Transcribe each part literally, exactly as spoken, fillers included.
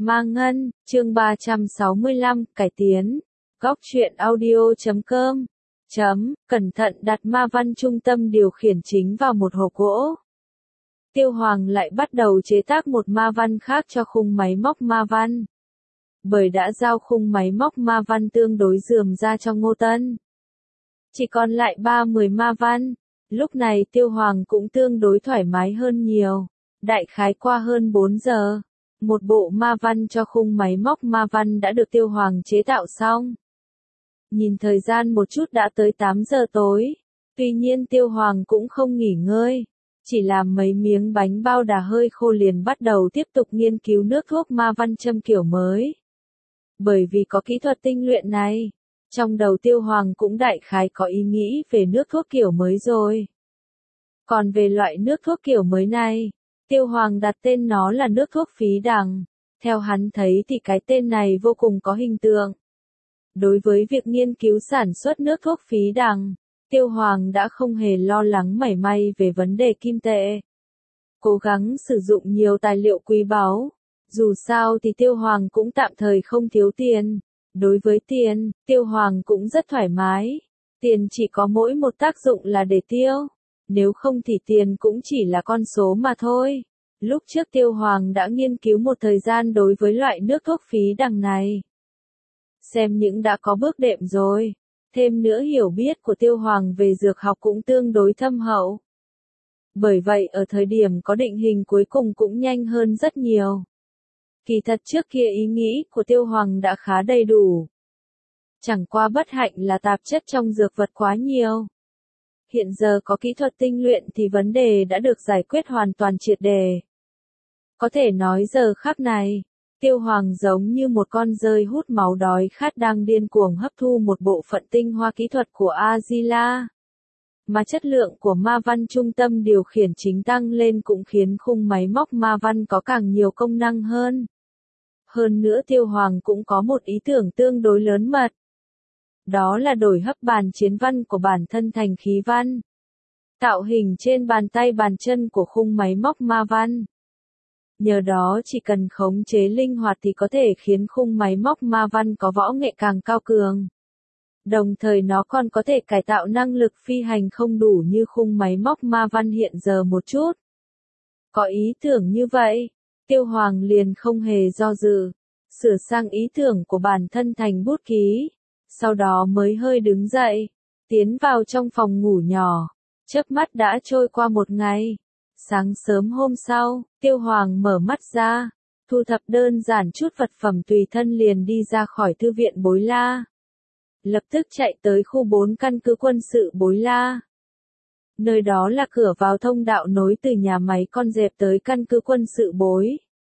Ma Ngân, chương ba trăm sáu mươi lăm, cải tiến. Góc truyện audio chấm com. Chấm, cẩn thận đặt ma văn trung tâm điều khiển chính vào một hộp gỗ. Tiêu Hoàng lại bắt đầu chế tác một ma văn khác cho khung máy móc ma văn. Bởi đã giao khung máy móc ma văn tương đối rườm ra cho Ngô Tân. Chỉ còn lại ba mươi ma văn. Lúc này Tiêu Hoàng cũng tương đối thoải mái hơn nhiều. Đại khái qua hơn bốn giờ. Một bộ ma văn cho khung máy móc ma văn đã được Tiêu Hoàng chế tạo xong. Nhìn thời gian một chút đã tới tám giờ tối. Tuy nhiên Tiêu Hoàng cũng không nghỉ ngơi. Chỉ làm mấy miếng bánh bao đà hơi khô liền bắt đầu tiếp tục nghiên cứu nước thuốc ma văn châm kiểu mới. Bởi vì có kỹ thuật tinh luyện này, trong đầu Tiêu Hoàng cũng đại khái có ý nghĩ về nước thuốc kiểu mới rồi. Còn về loại nước thuốc kiểu mới này, Tiêu Hoàng đặt tên nó là nước thuốc phí đằng. Theo hắn thấy thì cái tên này vô cùng có hình tượng. Đối với việc nghiên cứu sản xuất nước thuốc phí đằng, Tiêu Hoàng đã không hề lo lắng mảy may về vấn đề kim tệ. Cố gắng sử dụng nhiều tài liệu quý báu. Dù sao thì Tiêu Hoàng cũng tạm thời không thiếu tiền. Đối với tiền, Tiêu Hoàng cũng rất thoải mái. Tiền chỉ có mỗi một tác dụng là để tiêu. Nếu không thì tiền cũng chỉ là con số mà thôi. Lúc trước Tiêu Hoàng đã nghiên cứu một thời gian đối với loại nước thuốc phí đằng này. Xem những đã có bước đệm rồi. Thêm nữa hiểu biết của Tiêu Hoàng về dược học cũng tương đối thâm hậu. Bởi vậy ở thời điểm có định hình cuối cùng cũng nhanh hơn rất nhiều. Kỳ thật trước kia ý nghĩ của Tiêu Hoàng đã khá đầy đủ. Chẳng qua bất hạnh là tạp chất trong dược vật quá nhiều. Hiện giờ có kỹ thuật tinh luyện thì vấn đề đã được giải quyết hoàn toàn triệt đề. Có thể nói giờ khắc này, Tiêu Hoàng giống như một con dơi hút máu đói khát đang điên cuồng hấp thu một bộ phận tinh hoa kỹ thuật của Azila. Mà chất lượng của ma văn trung tâm điều khiển chính tăng lên cũng khiến khung máy móc ma văn có càng nhiều công năng hơn. Hơn nữa Tiêu Hoàng cũng có một ý tưởng tương đối lớn mật. Đó là đổi hấp bàn chiến văn của bản thân thành khí văn. Tạo hình trên bàn tay bàn chân của khung máy móc ma văn. Nhờ đó chỉ cần khống chế linh hoạt thì có thể khiến khung máy móc ma văn có võ nghệ càng cao cường. Đồng thời nó còn có thể cải tạo năng lực phi hành không đủ như khung máy móc ma văn hiện giờ một chút. Có ý tưởng như vậy, Tiêu Hoàng liền không hề do dự, sửa sang ý tưởng của bản thân thành bút ký, sau đó mới hơi đứng dậy, tiến vào trong phòng ngủ nhỏ, chớp mắt đã trôi qua một ngày. Sáng sớm hôm sau, Tiêu Hoàng mở mắt ra, thu thập đơn giản chút vật phẩm tùy thân liền đi ra khỏi thư viện Bối La. Lập tức chạy tới khu bốn căn cứ quân sự Bối La. Nơi đó là cửa vào thông đạo nối từ nhà máy con dẹp tới căn cứ quân sự Bối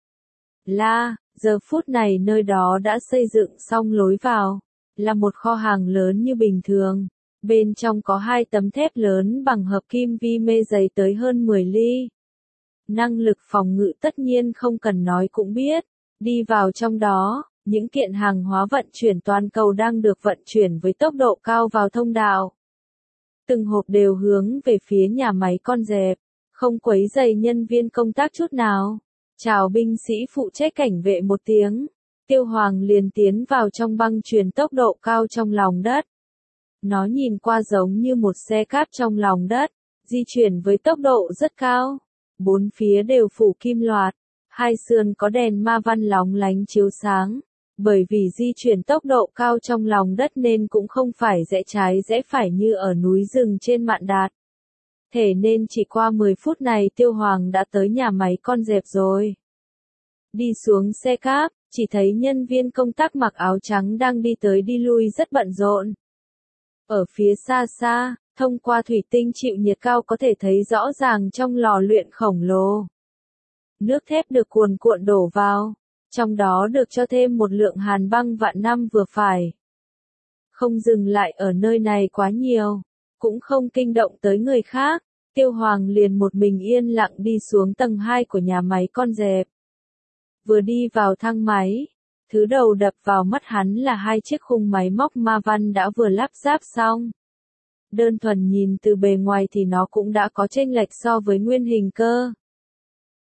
La. Giờ phút này nơi đó đã xây dựng xong lối vào, là một kho hàng lớn như bình thường. Bên trong có hai tấm thép lớn bằng hợp kim vi mê dày tới hơn mười ly. Năng lực phòng ngự tất nhiên không cần nói cũng biết. Đi vào trong đó, những kiện hàng hóa vận chuyển toàn cầu đang được vận chuyển với tốc độ cao vào thông đạo. Từng hộp đều hướng về phía nhà máy con dẹp, không quấy rầy nhân viên công tác chút nào. Chào binh sĩ phụ trách cảnh vệ một tiếng. Tiêu Hoàng liền tiến vào trong băng chuyền tốc độ cao trong lòng đất. Nó nhìn qua giống như một xe cáp trong lòng đất, di chuyển với tốc độ rất cao. Bốn phía đều phủ kim loạt, hai sườn có đèn ma văn lóng lánh chiếu sáng. Bởi vì di chuyển tốc độ cao trong lòng đất nên cũng không phải rẽ trái rẽ phải như ở núi rừng trên Mạn Đạt. Thế nên chỉ qua mười phút này Tiêu Hoàng đã tới nhà máy con dẹp rồi. Đi xuống xe cáp, chỉ thấy nhân viên công tác mặc áo trắng đang đi tới đi lui rất bận rộn. Ở phía xa xa, thông qua thủy tinh chịu nhiệt cao có thể thấy rõ ràng trong lò luyện khổng lồ. Nước thép được cuồn cuộn đổ vào, trong đó được cho thêm một lượng hàn băng vạn năm vừa phải. Không dừng lại ở nơi này quá nhiều, cũng không kinh động tới người khác, Tiêu Hoàng liền một mình yên lặng đi xuống tầng hai của nhà máy con dẹp. Vừa đi vào thang máy, thứ đầu đập vào mắt hắn là hai chiếc khung máy móc ma văn đã vừa lắp ráp xong. Đơn thuần nhìn từ bề ngoài thì nó cũng đã có chênh lệch so với nguyên hình cơ.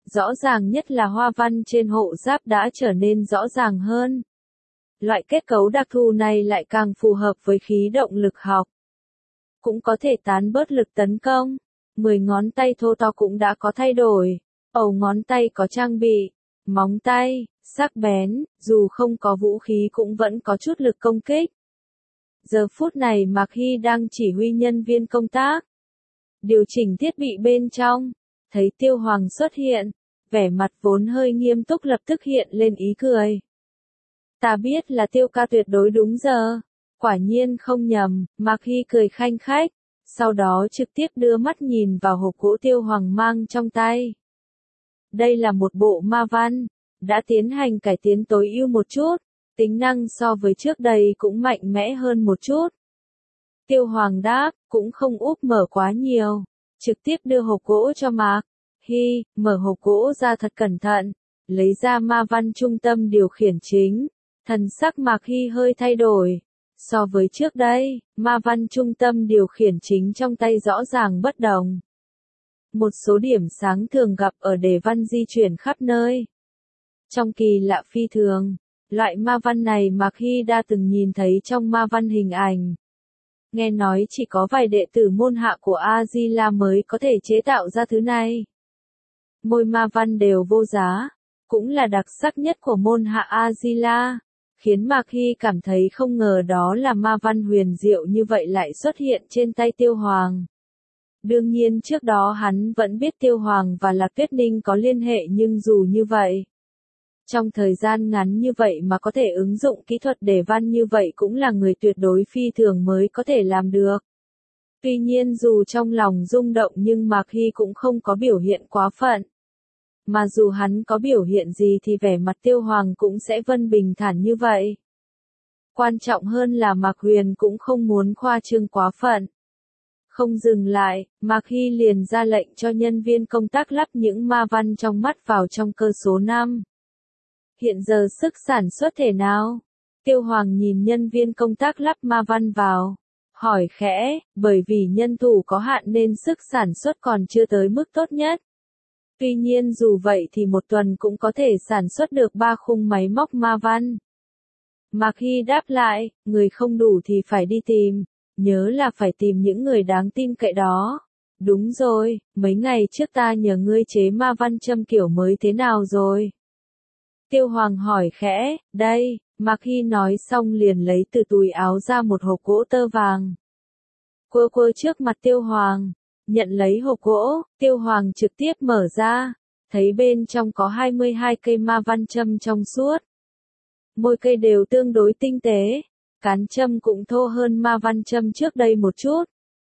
Rõ ràng nhất là hoa văn trên hộ giáp đã trở nên rõ ràng hơn. Loại kết cấu đặc thù này lại càng phù hợp với khí động lực học. Cũng có thể tán bớt lực tấn công. mười ngón tay thô to cũng đã có thay đổi. Ầu ngón tay có trang bị. Móng tay, sắc bén, dù không có vũ khí cũng vẫn có chút lực công kích. Giờ phút này Mạc Hy đang chỉ huy nhân viên công tác. Điều chỉnh thiết bị bên trong. Thấy Tiêu Hoàng xuất hiện. Vẻ mặt vốn hơi nghiêm túc lập tức hiện lên ý cười. Ta biết là Tiêu ca tuyệt đối đúng giờ. Quả nhiên không nhầm, Mạc Hy cười khanh khách. Sau đó trực tiếp đưa mắt nhìn vào hộp gỗ Tiêu Hoàng mang trong tay. Đây là một bộ ma văn. Đã tiến hành cải tiến tối ưu một chút. Tính năng so với trước đây cũng mạnh mẽ hơn một chút. Tiêu Hoàng đáp, cũng không úp mở quá nhiều. Trực tiếp đưa hộp gỗ cho Mạc Hy, mở hộp gỗ ra thật cẩn thận. Lấy ra ma văn trung tâm điều khiển chính. Thần sắc Mạc Hy hơi thay đổi. So với trước đây, ma văn trung tâm điều khiển chính trong tay rõ ràng bất đồng. Một số điểm sáng thường gặp ở đề văn di chuyển khắp nơi. Trong kỳ lạ phi thường, loại ma văn này Mạc Hy đã từng nhìn thấy trong ma văn hình ảnh. Nghe nói chỉ có vài đệ tử môn hạ của A-di-la mới có thể chế tạo ra thứ này. Môi ma văn đều vô giá, cũng là đặc sắc nhất của môn hạ A-di-la, khiến Mạc Hy cảm thấy không ngờ đó là ma văn huyền diệu như vậy lại xuất hiện trên tay Tiêu Hoàng. Đương nhiên trước đó hắn vẫn biết Tiêu Hoàng và Lạc Tuyết Ninh có liên hệ nhưng dù như vậy. Trong thời gian ngắn như vậy mà có thể ứng dụng kỹ thuật đề văn như vậy cũng là người tuyệt đối phi thường mới có thể làm được. Tuy nhiên dù trong lòng rung động nhưng Mạc Hy cũng không có biểu hiện quá phận. Mà dù hắn có biểu hiện gì thì vẻ mặt Tiêu Hoàng cũng sẽ vân bình thản như vậy. Quan trọng hơn là Mạc Huyền cũng không muốn khoa trương quá phận. Không dừng lại, Mạc Hy liền ra lệnh cho nhân viên công tác lắp những ma văn trong mắt vào trong cơ số năm. Hiện giờ sức sản xuất thế nào? Tiêu Hoàng nhìn nhân viên công tác lắp ma văn vào. Hỏi khẽ, bởi vì nhân thủ có hạn nên sức sản xuất còn chưa tới mức tốt nhất. Tuy nhiên dù vậy thì một tuần cũng có thể sản xuất được ba khung máy móc ma văn. Mạc Hy đáp lại, người không đủ thì phải đi tìm. Nhớ là phải tìm những người đáng tin cậy đó. Đúng rồi, mấy ngày trước ta nhờ ngươi chế ma văn châm kiểu mới thế nào rồi? Tiêu Hoàng hỏi khẽ, đây, Mạc Hy nói xong liền lấy từ túi áo ra một hộp gỗ tơ vàng. Quơ quơ trước mặt Tiêu Hoàng, nhận lấy hộp gỗ, Tiêu Hoàng trực tiếp mở ra, thấy bên trong có hai mươi hai cây ma văn châm trong suốt. Mỗi cây đều tương đối tinh tế, cán châm cũng thô hơn ma văn châm trước đây một chút.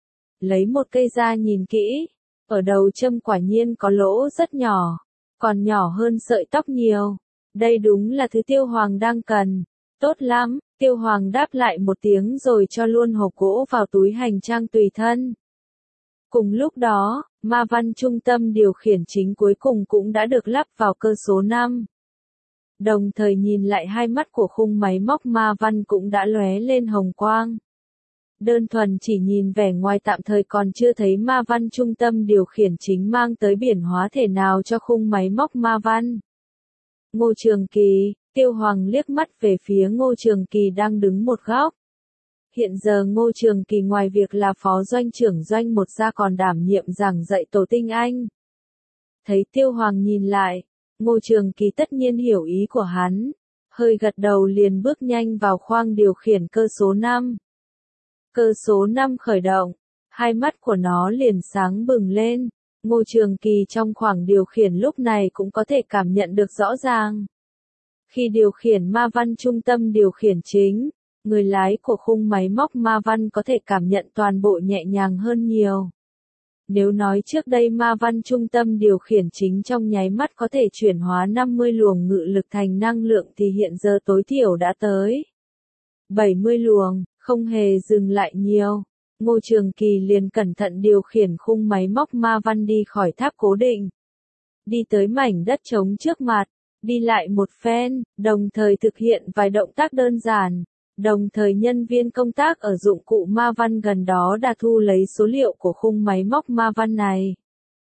Lấy một cây ra nhìn kỹ, ở đầu châm quả nhiên có lỗ rất nhỏ, còn nhỏ hơn sợi tóc nhiều. Đây đúng là thứ Tiêu Hoàng đang cần. Tốt lắm, Tiêu Hoàng đáp lại một tiếng rồi cho luôn hộp gỗ vào túi hành trang tùy thân. Cùng lúc đó, ma văn trung tâm điều khiển chính cuối cùng cũng đã được lắp vào cơ số năm. Đồng thời nhìn lại hai mắt của khung máy móc ma văn cũng đã lóe lên hồng quang. Đơn thuần chỉ nhìn vẻ ngoài tạm thời còn chưa thấy ma văn trung tâm điều khiển chính mang tới biển hóa thể nào cho khung máy móc ma văn. Ngô Trường Kỳ, Tiêu Hoàng liếc mắt về phía Ngô Trường Kỳ đang đứng một góc. Hiện giờ Ngô Trường Kỳ ngoài việc là phó doanh trưởng doanh một ra còn đảm nhiệm giảng dạy tổ tinh Anh. Thấy Tiêu Hoàng nhìn lại, Ngô Trường Kỳ tất nhiên hiểu ý của hắn, hơi gật đầu liền bước nhanh vào khoang điều khiển cơ số năm. Cơ số năm khởi động, hai mắt của nó liền sáng bừng lên. Ngô Trường Kỳ trong khoảng điều khiển lúc này cũng có thể cảm nhận được rõ ràng. Khi điều khiển ma văn trung tâm điều khiển chính, người lái của khung máy móc ma văn có thể cảm nhận toàn bộ nhẹ nhàng hơn nhiều. Nếu nói trước đây ma văn trung tâm điều khiển chính trong nháy mắt có thể chuyển hóa năm mươi luồng ngự lực thành năng lượng thì hiện giờ tối thiểu đã tới bảy mươi luồng, không hề dừng lại nhiều. Ngô Trường Kỳ liền cẩn thận điều khiển khung máy móc ma văn đi khỏi tháp cố định. Đi tới mảnh đất trống trước mặt, đi lại một phen, đồng thời thực hiện vài động tác đơn giản. Đồng thời nhân viên công tác ở dụng cụ ma văn gần đó đã thu lấy số liệu của khung máy móc ma văn này.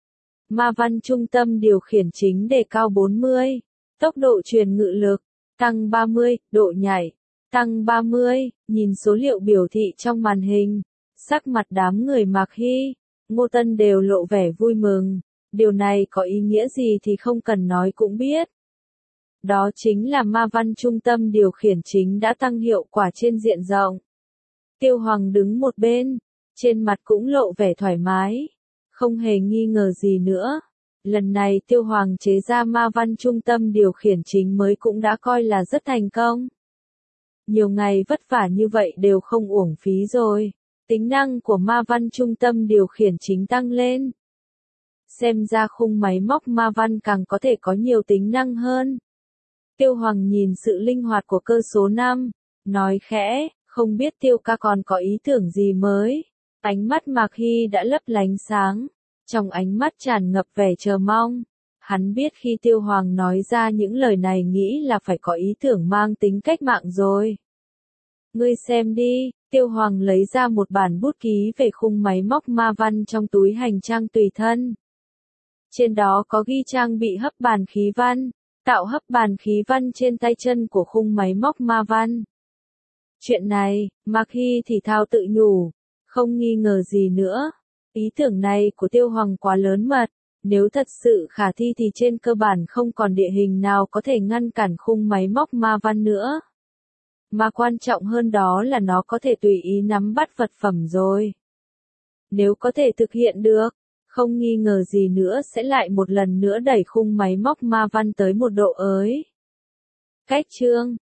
Ma văn trung tâm điều khiển chính đề cao bốn mươi, tốc độ truyền ngự lực, tăng ba mươi, độ nhảy, tăng ba mươi, nhìn số liệu biểu thị trong màn hình, sắc mặt đám người Mạc Hy, Ngô Tân đều lộ vẻ vui mừng, điều này có ý nghĩa gì thì không cần nói cũng biết. Đó chính là ma văn trung tâm điều khiển chính đã tăng hiệu quả trên diện rộng. Tiêu Hoàng đứng một bên, trên mặt cũng lộ vẻ thoải mái, không hề nghi ngờ gì nữa. Lần này Tiêu Hoàng chế ra ma văn trung tâm điều khiển chính mới cũng đã coi là rất thành công. Nhiều ngày vất vả như vậy đều không uổng phí rồi. Tính năng của ma văn trung tâm điều khiển chính tăng lên. Xem ra khung máy móc ma văn càng có thể có nhiều tính năng hơn. Tiêu Hoàng nhìn sự linh hoạt của cơ số năm, nói khẽ, không biết Tiêu ca còn có ý tưởng gì mới. Ánh mắt Mạc Hy đã lấp lánh sáng, trong ánh mắt tràn ngập vẻ chờ mong. Hắn biết khi Tiêu Hoàng nói ra những lời này nghĩ là phải có ý tưởng mang tính cách mạng rồi. Ngươi xem đi, Tiêu Hoàng lấy ra một bản bút ký về khung máy móc ma văn trong túi hành trang tùy thân. Trên đó có ghi trang bị hấp bàn khí văn, tạo hấp bàn khí văn trên tay chân của khung máy móc ma văn. Chuyện này, Mạc Hy thì thào tự nhủ, không nghi ngờ gì nữa. Ý tưởng này của Tiêu Hoàng quá lớn mật, nếu thật sự khả thi thì trên cơ bản không còn địa hình nào có thể ngăn cản khung máy móc ma văn nữa. Mà quan trọng hơn đó là nó có thể tùy ý nắm bắt vật phẩm rồi. Nếu có thể thực hiện được, không nghi ngờ gì nữa sẽ lại một lần nữa đẩy khung máy móc ma văn tới một độ ới. Cách chương